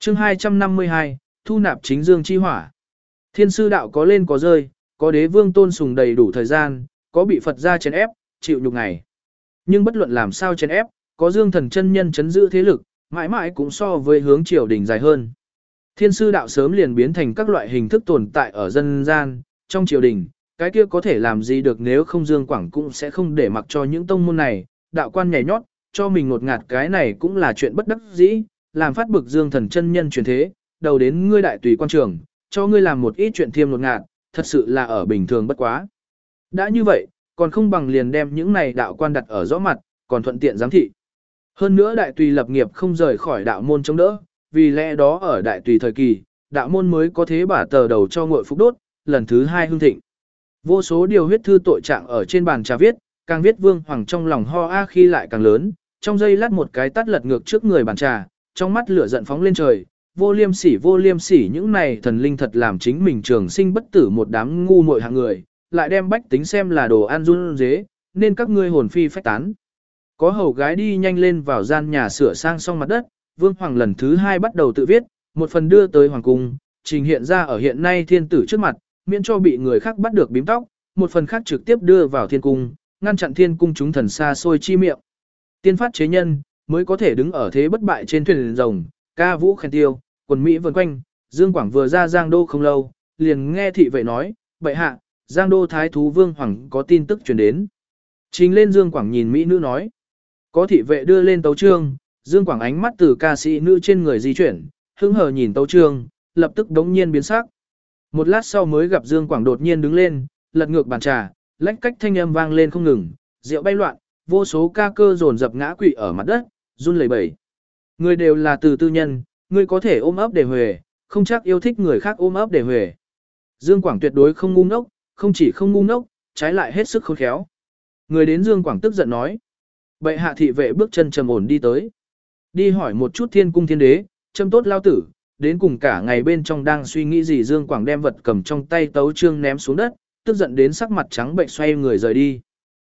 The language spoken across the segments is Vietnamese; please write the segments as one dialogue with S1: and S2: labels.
S1: chương 252, thu nạp chính dương chi hỏa. Thiên sư đạo có lên có rơi, có đế vương tôn sùng đầy đủ thời gian, có bị Phật gia chèn ép, chịu nhục ngày. Nhưng bất luận làm sao chèn ép, có dương thần chân nhân chấn giữ thế lực, mãi mãi cũng so với hướng triều đình dài hơn. Thiên sư đạo sớm liền biến thành các loại hình thức tồn tại ở dân gian, trong triều đình, cái kia có thể làm gì được nếu không Dương Quảng cũng sẽ không để mặc cho những tông môn này, đạo quan nhảy nhót, cho mình ngột ngạt cái này cũng là chuyện bất đắc dĩ, làm phát bực Dương thần chân nhân truyền thế, đầu đến ngươi đại tùy quan trường, cho ngươi làm một ít chuyện thiêm ngột ngạt, thật sự là ở bình thường bất quá. Đã như vậy, còn không bằng liền đem những này đạo quan đặt ở rõ mặt, còn thuận tiện giám thị. Hơn nữa đại tùy lập nghiệp không rời khỏi đạo môn chống đỡ, vì lẽ đó ở đại tùy thời kỳ, đạo môn mới có thế bả tờ đầu cho ngội phúc đốt, lần thứ 2 hưng thịnh. Vô số điều huyết thư tội trạng ở trên bàn trà viết, càng viết Vương Hoàng trong lòng ho a khi lại càng lớn, trong giây lát một cái tát lật ngược trước người bàn trà, trong mắt lửa giận phóng lên trời, vô liêm sỉ những này thần linh thật làm chính mình trường sinh bất tử một đám ngu muội hạng người, lại đem bách tính xem là đồ ăn run dế, nên các ngươi hồn phi phách tán. Có hầu gái đi nhanh lên vào gian nhà sửa sang xong mặt đất, Vương Hoàng lần thứ 2 bắt đầu tự viết, một phần đưa tới hoàng cung, trình hiện ra ở hiện nay thiên tử trước mặt, miễn cho bị người khác bắt được bím tóc, một phần khác trực tiếp đưa vào thiên cung, ngăn chặn thiên cung chúng thần xa xôi chi miệng. Tiên phát chế nhân, mới có thể đứng ở thế bất bại trên thuyền rồng, ca vũ khen tiêu, quần Mỹ vần quanh, Dương Quảng vừa ra Giang Đô không lâu, liền nghe thị vệ nói, bệ hạ, Giang Đô Thái Thú Vương Hoàng có tin tức truyền đến. Trình lên Dương Quảng nhìn Mỹ nữ nói, có thị vệ đưa lên tấu trương, Dương Quảng ánh mắt từ ca sĩ nữ trên người di chuyển, hứng hờ nhìn tấu trương, lập tức đống nhiên biến sắc. Một lát sau mới gặp Dương Quảng đột nhiên đứng lên, lật ngược bàn trà, lách cách thanh âm vang lên không ngừng, rượu bay loạn, vô số ca cơ dồn dập ngã quỵ ở mặt đất, run lẩy bẩy. Người đều là từ tư nhân, người có thể ôm ấp để huề, không chắc yêu thích người khác ôm ấp để huề. Dương Quảng tuyệt đối không ngu ngốc, không chỉ không ngu ngốc, trái lại hết sức khôn khéo. Người đến Dương Quảng tức giận nói. Bệ hạ thị vệ bước chân trầm ổn đi tới. Đi hỏi một chút thiên cung thiên đế, châm tốt lao tử, đến cùng cả ngày bên trong đang suy nghĩ gì. Dương Quảng đem vật cầm trong tay tấu trương ném xuống đất, tức giận đến sắc mặt trắng bệnh xoay người rời đi.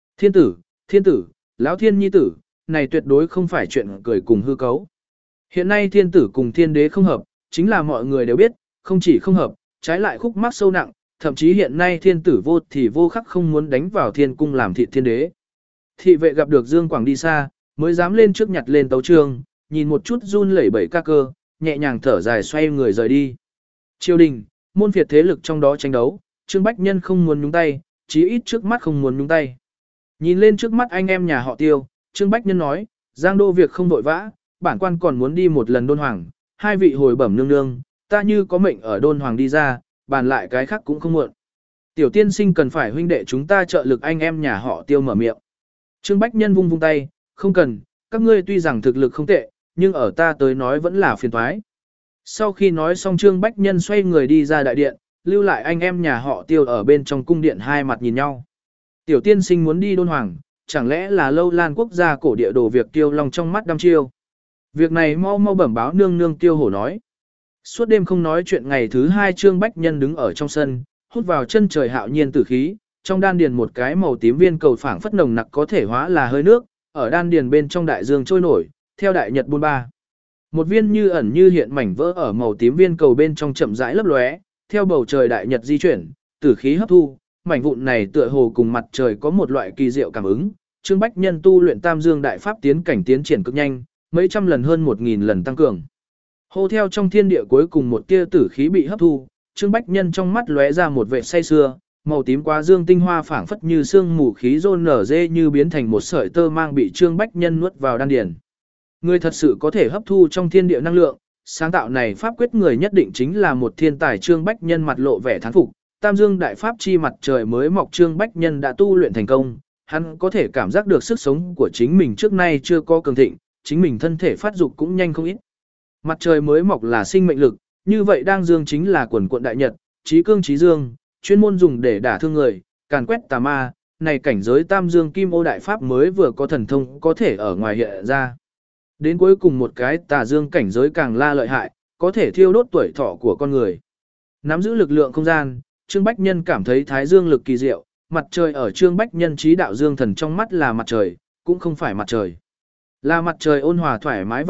S1: Thiên tử, lão thiên nhi tử, này tuyệt đối không phải chuyện cười cùng hư cấu. Hiện nay thiên tử cùng thiên đế không hợp, chính là mọi người đều biết, không chỉ không hợp, trái lại khúc mắc sâu nặng, thậm chí hiện nay thiên tử vô thì vô khắc không muốn đánh vào thiên cung làm thịt thiên đế. Thị vệ gặp được Dương Quảng đi xa, mới dám lên trước nhặt lên tấu trương, nhìn một chút run lẩy bẩy ca cơ, nhẹ nhàng thở dài xoay người rời đi. Triều đình, môn phiệt thế lực trong đó tranh đấu, Trương Bách Nhân không muốn nhúng tay, chí ít trước mắt không muốn nhúng tay. Nhìn lên trước mắt anh em nhà họ Tiêu, Trương Bách Nhân nói, Giang Đô việc không vội vã, bản quan còn muốn đi một lần Đôn Hoàng, hai vị hồi bẩm nương nương, ta như có mệnh ở Đôn Hoàng đi ra, bàn lại cái khác cũng không muộn. Tiểu tiên sinh cần phải huynh đệ chúng ta trợ lực anh em nhà họ Tiêu mở miệng. Trương Bách Nhân vung vung tay, không cần, các ngươi tuy rằng thực lực không tệ, nhưng ở ta tới nói vẫn là phiền toái. Sau khi nói xong Trương Bách Nhân xoay người đi ra đại điện, lưu lại anh em nhà họ Tiêu ở bên trong cung điện hai mặt nhìn nhau. Tiểu tiên sinh muốn đi Đôn Hoàng, chẳng lẽ là Lâu Lan quốc gia cổ địa đồ việc Tiêu Long trong mắt đăm chiêu. Việc này mau mau bẩm báo nương nương Tiêu Hổ nói. Suốt đêm không nói chuyện ngày thứ 2 Trương Bách Nhân đứng ở trong sân, hút vào chân trời hạo nhiên tử khí, trong đan điền một cái màu tím viên cầu phảng phất nồng nặc có thể hóa là hơi nước, ở đan điền bên trong đại dương trôi nổi, theo đại nhật buôn ba. Một viên như ẩn như hiện mảnh vỡ ở màu tím viên cầu bên trong chậm rãi lấp lóe, theo bầu trời đại nhật di chuyển, tử khí hấp thu, mảnh vụn này tựa hồ cùng mặt trời có một loại kỳ diệu cảm ứng. Trương Bách Nhân tu luyện Tam Dương Đại Pháp tiến cảnh tiến triển cực nhanh, mấy trăm lần hơn 1000 lần tăng cường. Hô theo trong thiên địa cuối cùng một tia tử khí bị hấp thu, Trương Bách Nhân trong mắt lóe ra một vẻ say sưa, màu tím quá dương tinh hoa phảng phất như sương mù khí rôn nở dê như biến thành một sợi tơ mang bị Trương Bách Nhân nuốt vào đan điền. Người thật sự có thể hấp thu trong thiên địa năng lượng, sáng tạo này pháp quyết người nhất định chính là một thiên tài. Trương Bách Nhân mặt lộ vẻ thán phục, Tam Dương Đại Pháp chi mặt trời mới mọc Trương Bách Nhân đã tu luyện thành công, hắn có thể cảm giác được sức sống của chính mình trước nay chưa có cường thịnh, chính mình thân thể phát dục cũng nhanh không ít. Mặt trời mới mọc là sinh mệnh lực, như vậy đang dương chính là quần quận đại nhật, trí cương trí dương, chuyên môn dùng để đả thương người, càn quét tà ma, này cảnh giới Tam Dương Kim Ô Đại Pháp mới vừa có thần thông có thể ở ngoài hiện ra. Đến cuối cùng một cái tà dương cảnh giới càng la lợi hại, có thể thiêu đốt tuổi thọ của con người. Nắm giữ lực lượng không gian, Trương Bách Nhân cảm thấy thái dương lực kỳ diệu, mặt trời ở Trương Bách Nhân trí đạo dương thần trong mắt là mặt trời, cũng không phải mặt trời. Là mặt trời ôn hòa thoải mái vạn vật,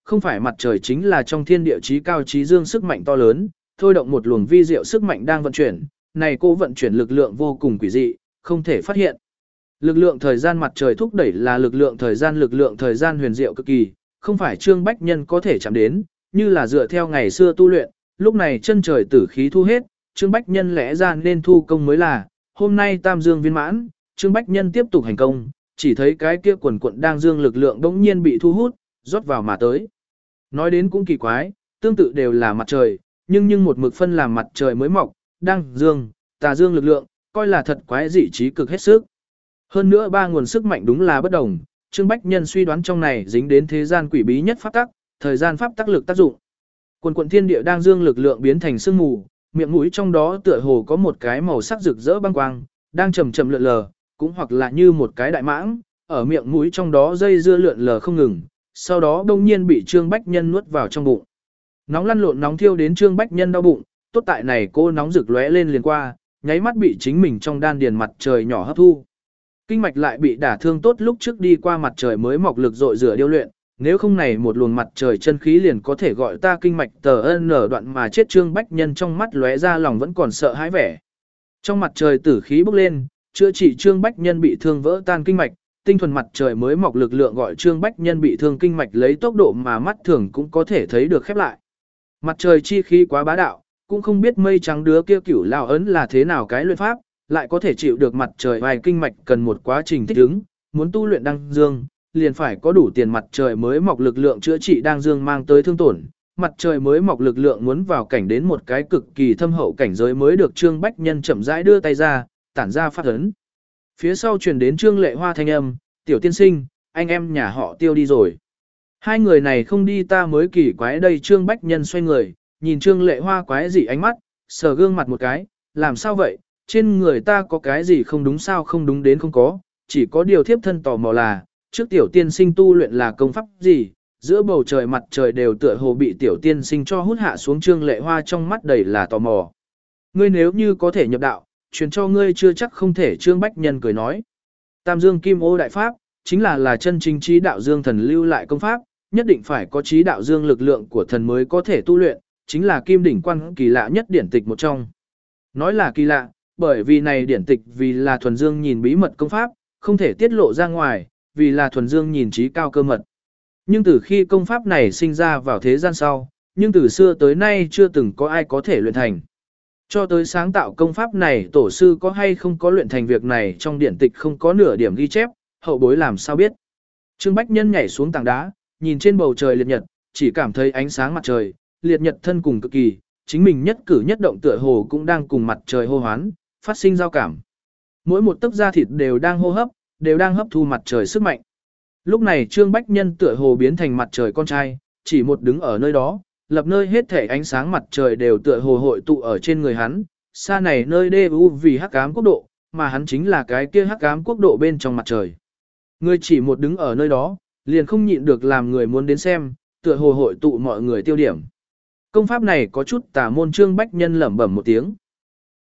S1: không phải mặt trời chính là trong thiên địa chí cao chí dương sức mạnh to lớn, thôi động một luồng vi diệu sức mạnh đang vận chuyển, này cô vận chuyển lực lượng vô cùng quỷ dị, không thể phát hiện. Lực lượng thời gian mặt trời thúc đẩy là lực lượng thời gian huyền diệu cực kỳ, không phải Trương Bách Nhân có thể chạm đến, như là dựa theo ngày xưa tu luyện, lúc này chân trời tử khí thu hết, Trương Bách Nhân lẽ ra nên thu công mới là, hôm nay tam dương viên mãn, Trương Bách Nhân tiếp tục hành công, chỉ thấy cái kia quần quận đang dương lực lượng đống nhiên bị thu hút, rót vào mà tới. Nói đến cũng kỳ quái, tương tự đều là mặt trời, nhưng một mực phân làm mặt trời mới mọc, đang dương, tà dương lực lượng, coi là thật quái dị trí cực hết sức. Hơn nữa ba nguồn sức mạnh đúng là bất đồng, Trương Bách Nhân suy đoán trong này dính đến thế gian quỷ bí nhất pháp tắc, thời gian pháp tắc lực tác dụng. Quần quận thiên địa đang dương lực lượng biến thành sương mù, miệng mũi trong đó tựa hồ có một cái màu sắc rực rỡ băng quang, đang chậm chậm lượn lờ, cũng hoặc là như một cái đại mãng, ở miệng mũi trong đó dây dưa lượn lờ không ngừng, sau đó đông nhiên bị Trương Bách Nhân nuốt vào trong bụng. Nóng lăn lộn nóng thiêu đến Trương Bách Nhân đau bụng, tốt tại này cô nóng rực lóe lên liền qua, nháy mắt bị chính mình trong đan điền mặt trời nhỏ hấp thu. Kinh mạch lại bị đả thương tốt lúc trước đi qua mặt trời mới mọc lực dội rửa điêu luyện, nếu không này một luồng mặt trời chân khí liền có thể gọi ta kinh mạch tờ nở đoạn mà chết. Trương Bách Nhân trong mắt lóe ra lòng vẫn còn sợ hãi vẻ. Trong mặt trời tử khí bốc lên, chữa trị Trương Bách Nhân bị thương vỡ tan kinh mạch, tinh thuần mặt trời mới mọc lực lượng gọi Trương Bách Nhân bị thương kinh mạch lấy tốc độ mà mắt thường cũng có thể thấy được khép lại. Mặt trời chi khí quá bá đạo, cũng không biết mây trắng đứa kia cửu lao ấn là thế nào cái luyện pháp, lại có thể chịu được mặt trời vài kinh mạch cần một quá trình thích ứng, muốn tu luyện đăng dương, liền phải có đủ tiền mặt trời mới mọc lực lượng chữa trị đăng dương mang tới thương tổn. Mặt trời mới mọc lực lượng muốn vào cảnh đến một cái cực kỳ thâm hậu cảnh giới mới được. Trương Bách Nhân chậm rãi đưa tay ra, tản ra phát ấn. Phía sau truyền đến Trương Lệ Hoa thanh âm, tiểu tiên sinh, anh em nhà họ Tiêu đi rồi. Hai người này không đi ta mới kỳ quái đây. Trương Bách Nhân xoay người, nhìn Trương Lệ Hoa quái dị ánh mắt, sờ gương mặt một cái, làm sao vậy, trên người ta có cái gì không đúng sao? Không đúng đến không có, chỉ có điều thiếp thân tò mò là, trước tiểu tiên sinh tu luyện là công pháp gì, giữa bầu trời mặt trời đều tựa hồ bị tiểu tiên sinh cho hút hạ xuống. Trương Lệ Hoa trong mắt đầy là tò mò. Ngươi nếu như có thể nhập đạo, truyền cho ngươi chưa chắc không thể. Trương Bách Nhân cười nói. Tam Dương Kim Ô Đại Pháp, chính là chân chính trí đạo dương thần lưu lại công pháp, nhất định phải có trí đạo dương lực lượng của thần mới có thể tu luyện, chính là kim đỉnh quan kỳ lạ nhất điển tịch một trong. Nói là kỳ lạ, bởi vì này điển tịch vì là thuần dương nhìn bí mật công pháp, không thể tiết lộ ra ngoài, vì là thuần dương nhìn trí cao cơ mật. Nhưng từ khi công pháp này sinh ra vào thế gian sau, nhưng từ xưa tới nay chưa từng có ai có thể luyện thành. Cho tới sáng tạo công pháp này tổ sư có hay không có luyện thành việc này trong điển tịch không có nửa điểm ghi chép, hậu bối làm sao biết. Trương Bách Nhân nhảy xuống tảng đá, nhìn trên bầu trời liệt nhật, chỉ cảm thấy ánh sáng mặt trời, liệt nhật thân cùng cực kỳ, chính mình nhất cử nhất động tựa hồ cũng đang cùng mặt trời hô hoán, phát sinh giao cảm. Mỗi một tấc da thịt đều đang hô hấp, đều đang hấp thu mặt trời sức mạnh. Lúc này Trương Bách Nhân tựa hồ biến thành mặt trời con trai, chỉ một đứng ở nơi đó, lập nơi hết thể ánh sáng mặt trời đều tựa hồ hội tụ ở trên người hắn, xa này nơi DU vì hắc ám quốc độ, mà hắn chính là cái kia hắc ám quốc độ bên trong mặt trời. Người chỉ một đứng ở nơi đó, liền không nhịn được làm người muốn đến xem, tựa hồ hội tụ mọi người tiêu điểm. Công pháp này có chút tà môn. Trương Bách Nhân lẩm bẩm một tiếng.